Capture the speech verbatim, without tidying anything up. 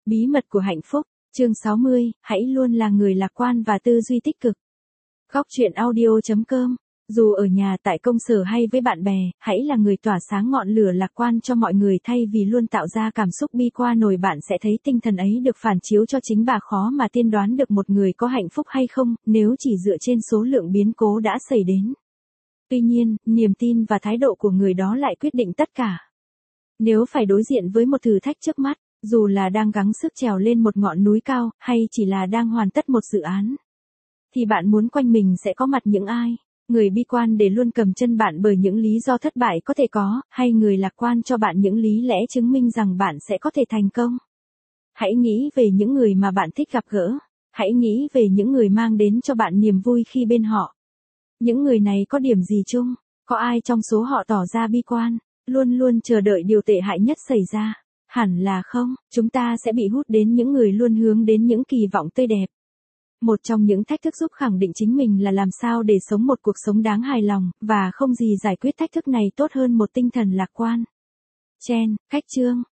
Bí mật của hạnh phúc, chương sáu mươi, hãy luôn là người lạc quan và tư duy tích cực. Góc truyện audio chấm com. Dù ở nhà, tại công sở hay với bạn bè, hãy là người tỏa sáng ngọn lửa lạc quan cho mọi người thay vì luôn tạo ra cảm xúc bi quan nổi. Bạn sẽ thấy tinh thần ấy được phản chiếu cho chính bà. Khó mà tiên đoán được một người có hạnh phúc hay không, nếu chỉ dựa trên số lượng biến cố đã xảy đến. Tuy nhiên, niềm tin và thái độ của người đó lại quyết định tất cả. Nếu phải đối diện với một thử thách trước mắt, dù là đang gắng sức trèo lên một ngọn núi cao, hay chỉ là đang hoàn tất một dự án, thì bạn muốn quanh mình sẽ có mặt những ai? Người bi quan để luôn cầm chân bạn bởi những lý do thất bại có thể có, hay người lạc quan cho bạn những lý lẽ chứng minh rằng bạn sẽ có thể thành công? Hãy nghĩ về những người mà bạn thích gặp gỡ. Hãy nghĩ về những người mang đến cho bạn niềm vui khi bên họ. Những người này có điểm gì chung? Có ai trong số họ tỏ ra bi quan, luôn luôn chờ đợi điều tệ hại nhất xảy ra? Hẳn là không. Chúng ta sẽ bị hút đến những người luôn hướng đến những kỳ vọng tươi đẹp. Một trong những thách thức giúp khẳng định chính mình là làm sao để sống một cuộc sống đáng hài lòng, và không gì giải quyết thách thức này tốt hơn một tinh thần lạc quan. Chen, khách chương,